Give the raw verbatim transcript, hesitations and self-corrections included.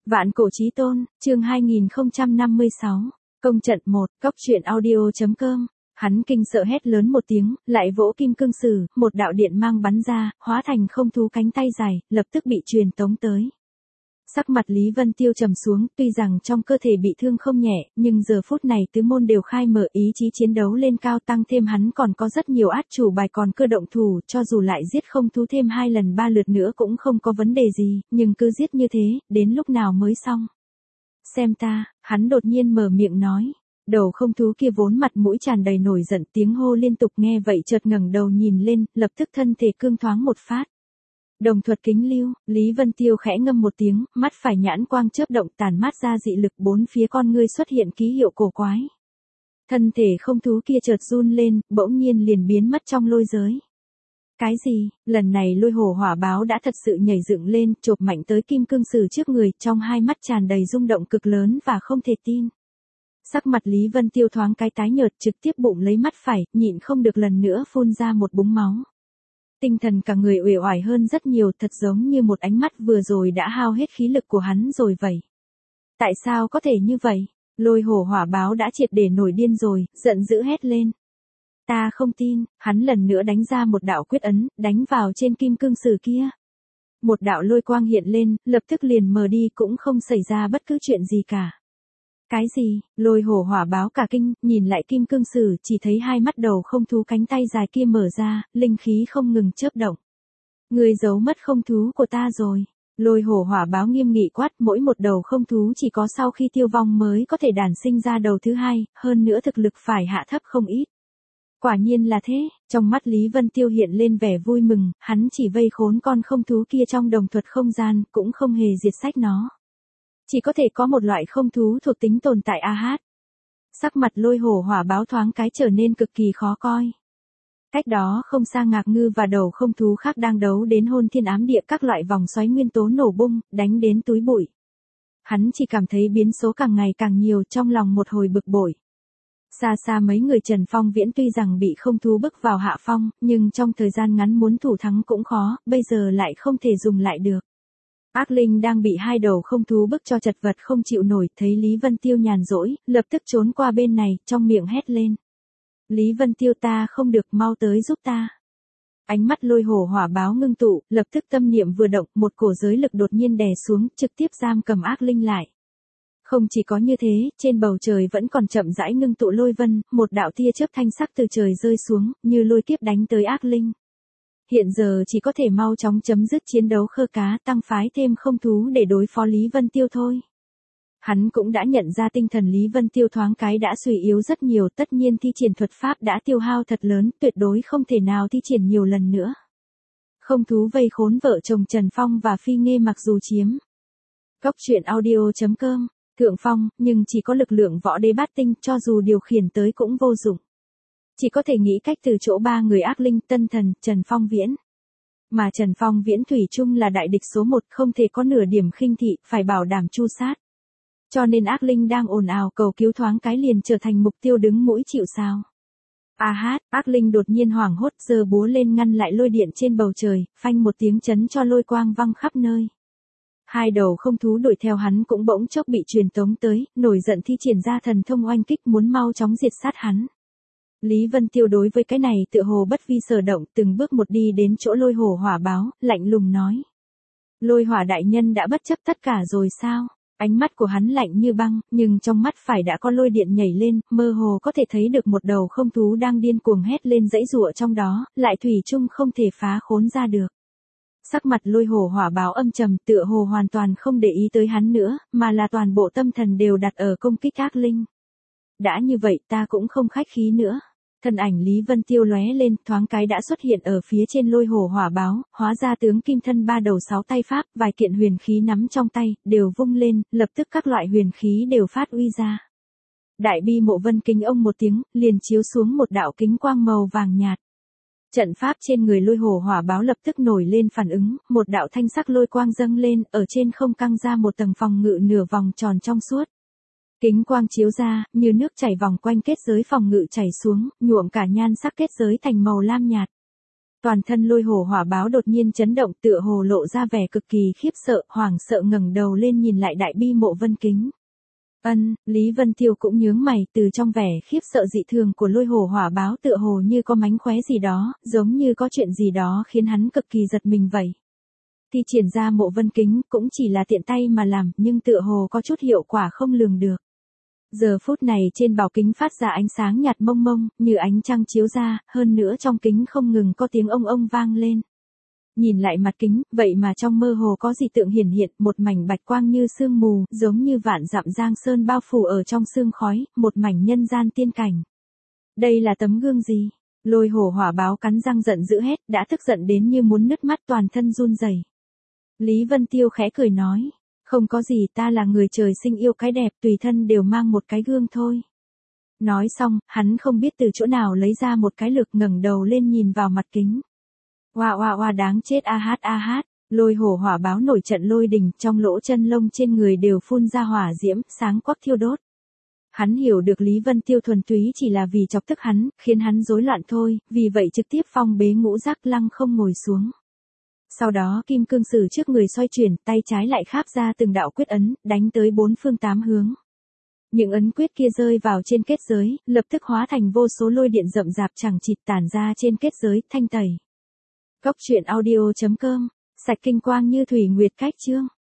Vạn cổ chí tôn, chương hai nghìn không trăm năm mươi sáu, công trận một, cóc truyện audio.com. Hắn kinh sợ hét lớn một tiếng, lại vỗ kim cương sử, một đạo điện mang bắn ra, hóa thành không thú cánh tay dài, lập tức bị truyền tống tới. Sắc mặt Lý Vân Tiêu trầm xuống, tuy rằng trong cơ thể bị thương không nhẹ, nhưng giờ phút này tứ môn đều khai mở, ý chí chiến đấu lên cao, tăng thêm hắn còn có rất nhiều át chủ bài còn cơ động thủ, cho dù lại giết không thú thêm hai lần ba lượt nữa cũng không có vấn đề gì, nhưng cứ giết như thế, đến lúc nào mới xong. Xem ta, hắn đột nhiên mở miệng nói. Đầu không thú kia vốn mặt mũi tràn đầy nổi giận, tiếng hô liên tục, nghe vậy chợt ngẩng đầu nhìn lên, lập tức thân thể cương thoáng một phát. Đồng thuật kính lưu, Lý Vân Tiêu khẽ ngâm một tiếng, mắt phải nhãn quang chớp động, tản mát ra dị lực, bốn phía con ngươi xuất hiện ký hiệu cổ quái. Thân thể không thú kia chợt run lên, bỗng nhiên liền biến mất trong lôi giới. Cái gì? Lần này lôi hổ hỏa báo đã thật sự nhảy dựng lên, chộp mạnh tới kim cương sử trước người, trong hai mắt tràn đầy rung động cực lớn và không thể tin. Sắc mặt Lý Vân Tiêu thoáng cái tái nhợt, trực tiếp bụng lấy mắt phải, nhịn không được lần nữa phun ra một búng máu. Tinh thần cả người uể oải hơn rất nhiều, thật giống như một ánh mắt vừa rồi đã hao hết khí lực của hắn rồi vậy. Tại sao có thể như vậy? Lôi hổ hỏa báo đã triệt để nổi điên rồi, giận dữ hét lên. Ta không tin, hắn lần nữa đánh ra một đạo quyết ấn, đánh vào trên kim cương sử kia. Một đạo lôi quang hiện lên, lập tức liền mờ đi, cũng không xảy ra bất cứ chuyện gì cả. Cái gì? Lôi hổ hỏa báo cả kinh, nhìn lại kim cương sử, chỉ thấy hai mắt đầu không thú cánh tay dài kia mở ra, linh khí không ngừng chớp động. Người giấu mất không thú của ta rồi. Lôi hổ hỏa báo nghiêm nghị quát, mỗi một đầu không thú chỉ có sau khi tiêu vong mới có thể đản sinh ra đầu thứ hai, hơn nữa thực lực phải hạ thấp không ít. Quả nhiên là thế, trong mắt Lý Vân Tiêu hiện lên vẻ vui mừng, hắn chỉ vây khốn con không thú kia trong đồng thuật không gian, cũng không hề diệt sách nó. Chỉ có thể có một loại không thú thuộc tính tồn tại a hát. Sắc mặt lôi hổ hỏa báo thoáng cái trở nên cực kỳ khó coi. Cách đó không xa Ngạc Ngư và đầu không thú khác đang đấu đến hôn thiên ám địa, các loại vòng xoáy nguyên tố nổ bung, đánh đến túi bụi. Hắn chỉ cảm thấy biến số càng ngày càng nhiều, trong lòng một hồi bực bội. Xa xa mấy người Trần Phong Viễn tuy rằng bị không thú bức vào hạ phong, nhưng trong thời gian ngắn muốn thủ thắng cũng khó, bây giờ lại không thể dùng lại được. Ác linh đang bị hai đầu không thú bức cho chật vật không chịu nổi, thấy Lý Vân Tiêu nhàn rỗi, lập tức trốn qua bên này, trong miệng hét lên. Lý Vân Tiêu, ta không được, mau tới giúp ta. Ánh mắt lôi hổ hỏa báo ngưng tụ, lập tức tâm niệm vừa động, một cổ giới lực đột nhiên đè xuống, trực tiếp giam cầm ác linh lại. Không chỉ có như thế, trên bầu trời vẫn còn chậm rãi ngưng tụ lôi vân, một đạo tia chớp thanh sắc từ trời rơi xuống, như lôi kiếp đánh tới ác linh. Hiện giờ chỉ có thể mau chóng chấm dứt chiến đấu khơ cá, tăng phái thêm không thú để đối phó Lý Vân Tiêu thôi. Hắn cũng đã nhận ra tinh thần Lý Vân Tiêu thoáng cái đã suy yếu rất nhiều, tất nhiên thi triển thuật pháp đã tiêu hao thật lớn, tuyệt đối không thể nào thi triển nhiều lần nữa. Không thú vây khốn vợ chồng Trần Phong và Phi Nghê mặc dù chiếm. Cóc truyện audio.com, thượng phong, nhưng chỉ có lực lượng võ đế bát tinh, cho dù điều khiển tới cũng vô dụng. Chỉ có thể nghĩ cách từ chỗ ba người ác linh, Tân Thần, Trần Phong Viễn. Mà Trần Phong Viễn thủy chung là đại địch số một, không thể có nửa điểm khinh thị, phải bảo đảm chu sát. Cho nên ác linh đang ồn ào cầu cứu thoáng cái liền trở thành mục tiêu đứng mũi chịu sào. A hát, ác linh đột nhiên hoảng hốt, giơ búa lên ngăn lại lôi điện trên bầu trời, phanh một tiếng chấn cho lôi quang văng khắp nơi. Hai đầu không thú đuổi theo hắn cũng bỗng chốc bị truyền tống tới, nổi giận thi triển ra thần thông oanh kích muốn mau chóng diệt sát hắn. Lý Vân Tiêu đối với cái này tựa hồ bất vi sở động, từng bước một đi đến chỗ lôi hổ hỏa báo, lạnh lùng nói. Lôi hỏa đại nhân đã bất chấp tất cả rồi sao? Ánh mắt của hắn lạnh như băng, nhưng trong mắt phải đã có lôi điện nhảy lên, mơ hồ có thể thấy được một đầu không thú đang điên cuồng hét lên dãy giụa trong đó, lại thủy chung không thể phá khốn ra được. Sắc mặt lôi hổ hỏa báo âm trầm, tựa hồ hoàn toàn không để ý tới hắn nữa, mà là toàn bộ tâm thần đều đặt ở công kích ác linh. Đã như vậy ta cũng không khách khí nữa. Thân ảnh Lý Vân Tiêu lóe lên, thoáng cái đã xuất hiện ở phía trên lôi hổ hỏa báo, hóa ra tướng kim thân ba đầu sáu tay pháp, vài kiện huyền khí nắm trong tay, đều vung lên, lập tức các loại huyền khí đều phát uy ra. Đại bi mộ vân kính ông một tiếng, liền chiếu xuống một đạo kính quang màu vàng nhạt. Trận pháp trên người lôi hổ hỏa báo lập tức nổi lên phản ứng, một đạo thanh sắc lôi quang dâng lên, ở trên không căng ra một tầng phòng ngự nửa vòng tròn trong suốt. Kính quang chiếu ra, như nước chảy vòng quanh kết giới phòng ngự chảy xuống, nhuộm cả nhan sắc kết giới thành màu lam nhạt. Toàn thân lôi hổ hỏa báo đột nhiên chấn động, tựa hồ lộ ra vẻ cực kỳ khiếp sợ, hoảng sợ ngẩng đầu lên nhìn lại đại bi mộ Vân Kính. Ân, Lý Vân Tiêu cũng nhướng mày, từ trong vẻ khiếp sợ dị thường của lôi hổ hỏa báo tựa hồ như có mánh khóe gì đó, giống như có chuyện gì đó khiến hắn cực kỳ giật mình vậy. Thi triển ra mộ Vân Kính cũng chỉ là tiện tay mà làm, nhưng tựa hồ có chút hiệu quả không lường được. Giờ phút này trên bảo kính phát ra ánh sáng nhạt mông mông, như ánh trăng chiếu ra, hơn nữa trong kính không ngừng có tiếng ông ông vang lên. Nhìn lại mặt kính, vậy mà trong mơ hồ có dị tượng hiển hiện, một mảnh bạch quang như sương mù, giống như vạn dặm giang sơn bao phủ ở trong sương khói, một mảnh nhân gian tiên cảnh. Đây là tấm gương gì? Lôi hổ hỏa báo cắn răng giận dữ hét, đã tức giận đến như muốn nứt mắt, toàn thân run rẩy. Lý Vân Tiêu khẽ cười nói, không có gì, ta là người trời sinh yêu cái đẹp, tùy thân đều mang một cái gương thôi. Nói xong, hắn không biết từ chỗ nào lấy ra một cái lược, ngẩng đầu lên nhìn vào mặt kính. Oa oa oa, đáng chết, a hát a hát, lôi hổ hỏa báo nổi trận lôi đình, trong lỗ chân lông trên người đều phun ra hỏa diễm, sáng quắc thiêu đốt. Hắn hiểu được Lý Vân Tiêu thuần túy chỉ là vì chọc tức hắn, khiến hắn rối loạn thôi, vì vậy trực tiếp phong bế ngũ giác lăng không ngồi xuống. Sau đó kim cương sử trước người xoay chuyển, tay trái lại kháp ra từng đạo quyết ấn, đánh tới bốn phương tám hướng. Những ấn quyết kia rơi vào trên kết giới, lập tức hóa thành vô số lôi điện rậm rạp chẳng chịt tản ra trên kết giới, thanh tẩy. Cốc truyện audio chấm com, sạch kinh quang như thủy nguyệt cách chương.